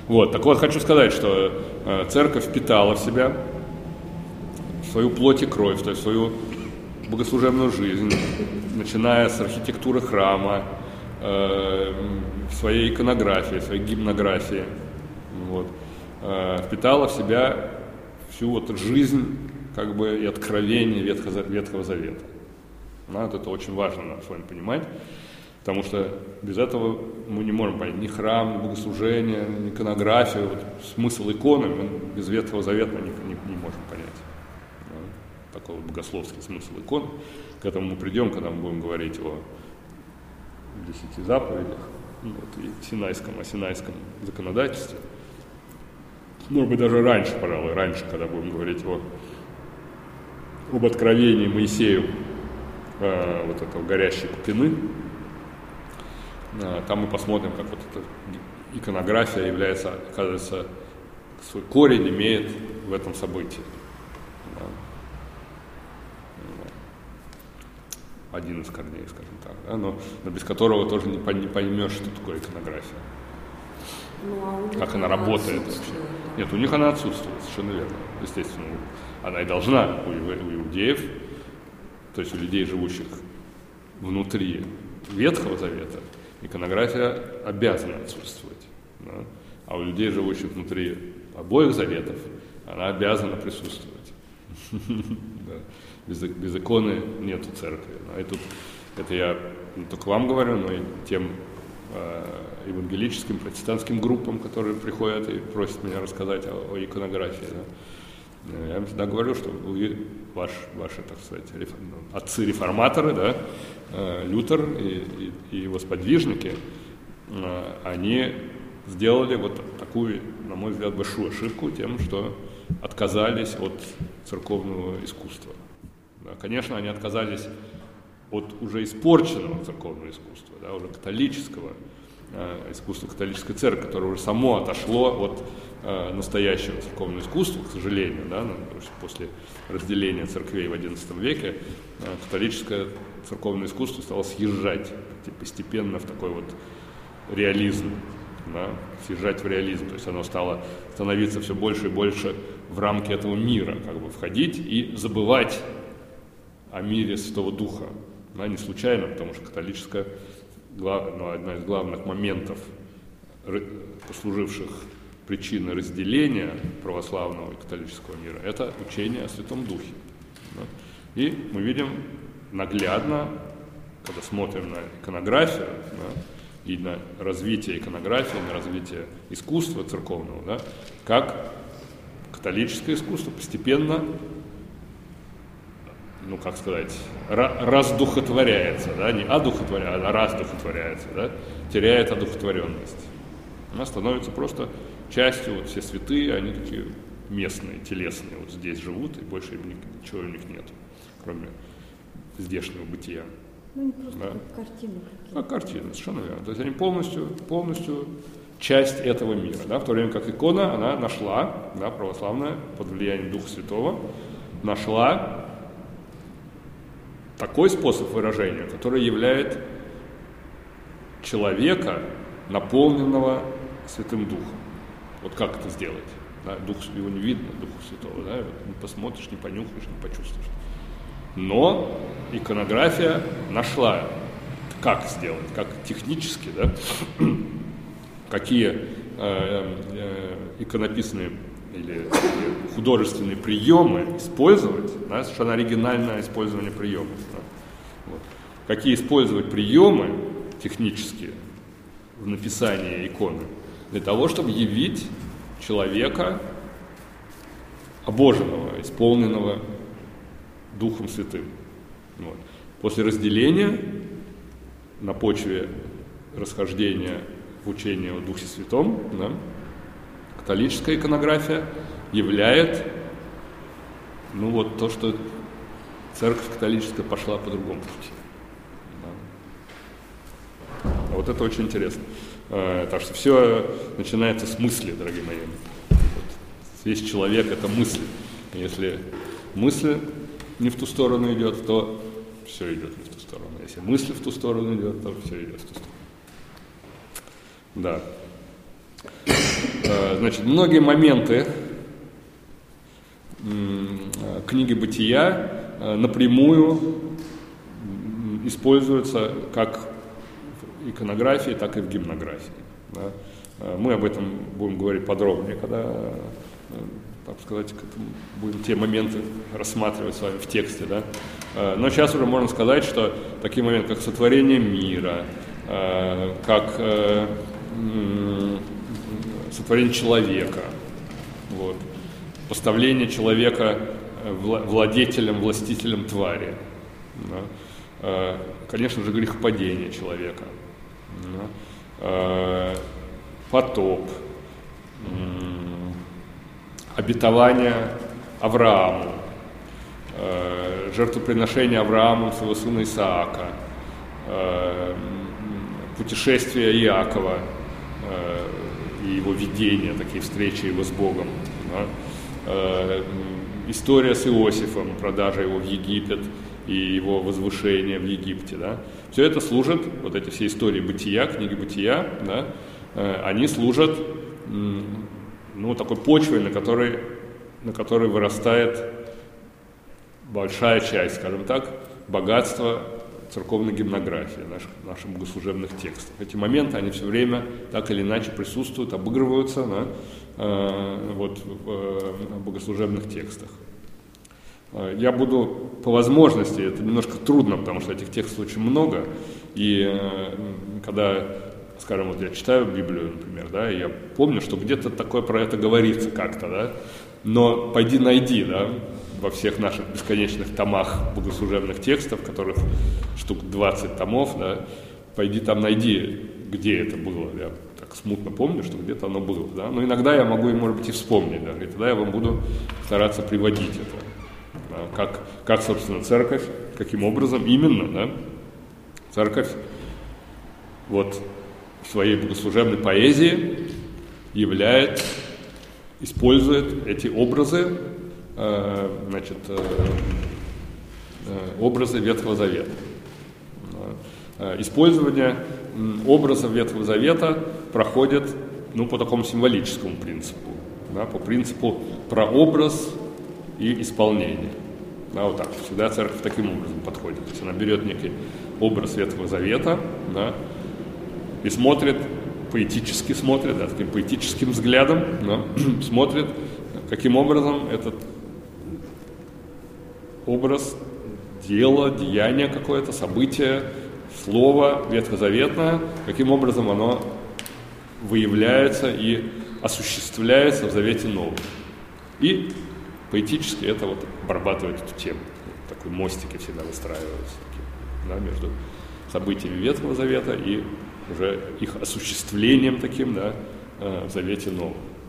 Вот, так вот, хочу сказать, что церковь впитала в себя свою плоть и кровь, то есть свою богослужебную жизнь, начиная с архитектуры храма, своей иконографии, своей гимнографии, вот, впитала в себя всю вот жизнь как бы и откровение Ветхого Завета. Вот это очень важно нам с вами понимать, потому что без этого мы не можем понять ни храм, ни богослужение, ни иконографию, вот, смысл иконы мы без Ветхого Завета не можем понять. Такой вот богословский смысл икон. К этому мы придем, когда мы будем говорить о 10 заповедях, вот, и синайском законодательстве. Может быть, даже раньше, пожалуй, когда будем говорить об откровении Моисею вот этого горящей купины. Там мы посмотрим, как вот эта иконография является, оказывается, свой корень имеет в этом событии. Один из корней, скажем так, да? Но без которого тоже не поймешь, что такое иконография. Как она работает вообще. Нет, у них она отсутствует, совершенно верно. Естественно, она и должна у иудеев, то есть у людей, живущих внутри Ветхого Завета, иконография обязана отсутствовать. Да? А у людей, живущих внутри обоих заветов, она обязана присутствовать. Без иконы нету церкви. Это я не только вам говорю, но и тем евангелическим, протестантским группам, которые приходят и просят меня рассказать о иконографии. Да. Я им всегда говорю, что ваши, так сказать, отцы-реформаторы, да, Лютер и его сподвижники, они сделали вот такую, на мой взгляд, большую ошибку тем, что отказались от церковного искусства. Да, конечно, они отказались от уже испорченного церковного искусства, да, уже католического искусства католической церкви, которое уже само отошло от настоящего церковного искусства, к сожалению, да, после разделения церквей в XI веке католическое церковное искусство стало съезжать постепенно в такой вот реализм, да, съезжать в реализм, то есть оно стало становиться все больше и больше в рамки этого мира, как бы входить и забывать о мире Святого Духа. Да, не случайно, потому что католическая, одна из главных моментов, послуживших причиной разделения православного и католического мира, это учение о Святом Духе. Да. И мы видим наглядно, когда смотрим на иконографию, да, и на развитие иконографии, на развитие искусства церковного, да, как католическое искусство постепенно, ну, как сказать, раздухотворяется, да, не одухотворяется, а раздухотворяется, да, теряет одухотворенность. Она становится просто частью, вот все святые, они такие местные, телесные, вот здесь живут, и больше ничего у них нет, кроме здешнего бытия. Ну, не просто, да, как картины какие-то. Как картины, совершенно верно. То есть они полностью часть этого мира, да, в то время как икона, она нашла, да, православная, под влиянием Духа Святого, нашла такой способ выражения, который являет человека, наполненного Святым Духом. Вот как это сделать? Да, его не видно, Духа Святого, да, вот не посмотришь, не понюхаешь, не почувствуешь. Но иконография нашла, как сделать, как технически, да, какие иконописные или художественные приемы использовать, да, совершенно оригинальное использование приемов. Да. Вот. Какие использовать приемы технические в написании иконы для того, чтобы явить человека обоженного, исполненного Духом Святым. Вот. После разделения на почве расхождения в учении о Духе Святом, да, католическая иконография являет, ну, вот то, что церковь католическая пошла по другому пути. Да. А вот это очень интересно. Так что все начинается с мысли, дорогие мои. Вот. Весь человек – это мысль. Если мысль не в ту сторону идет, то все идет не в ту сторону. Если мысль в ту сторону идет, то все идет в ту сторону. Да. Значит, многие моменты книги «Бытия» напрямую используются как в иконографии, так и в гимнографии. Да. Мы об этом будем говорить подробнее, когда, так сказать, будем те моменты рассматривать с вами в тексте. Да. Но сейчас уже можно сказать, что такие моменты, как сотворение мира, как сотворение человека, вот, поставление человека владетелем, властителем твари, да, конечно же, грехопадение человека, да, потоп, обетование Аврааму, жертвоприношение Аврааму своего сына Исаака, путешествие Иакова и его видения, такие встречи его с Богом, да? История с Иосифом, продажа его в Египет и его возвышение в Египте, да? Все это служит, вот эти все истории бытия, книги бытия, да? Они служат такой почвой, на которой вырастает большая часть, скажем так, богатства церковной гимнографии, наших богослужебных текстов. Эти моменты, они все время так или иначе присутствуют, обыгрываются, да, в богослужебных текстах. Я буду по возможности, это немножко трудно, потому что этих текстов очень много, и когда, скажем, вот я читаю Библию, например, да, и я помню, что где-то такое про это говорится как-то, да, но пойди найди, да, во всех наших бесконечных томах богослужебных текстов, которых штук 20 томов, да, пойди там найди, где это было. Я так смутно помню, что где-то оно было. Да? Но иногда я могу, может быть, и вспомнить, да, и тогда я вам буду стараться приводить это. Да? Как, собственно, церковь, каким образом именно, да, церковь вот в своей богослужебной поэзии использует эти образы, образы Ветхого Завета. Использование образов Ветхого Завета проходит по такому символическому принципу, да, по принципу прообраз и исполнение. Да, вот так. Всегда церковь таким образом подходит. То есть она берет некий образ Ветхого Завета, да, и смотрит, поэтически смотрит, да, таким поэтическим взглядом, да, смотрит, каким образом этот образ, дело, деяние какое-то, событие, слово ветхозаветное, каким образом оно выявляется и осуществляется в Завете Новом. И поэтически это вот обрабатывает эту тему. Такой мостики всегда выстраиваются, да, между событиями Ветхого Завета и уже их осуществлением таким, да, в Завете Новом.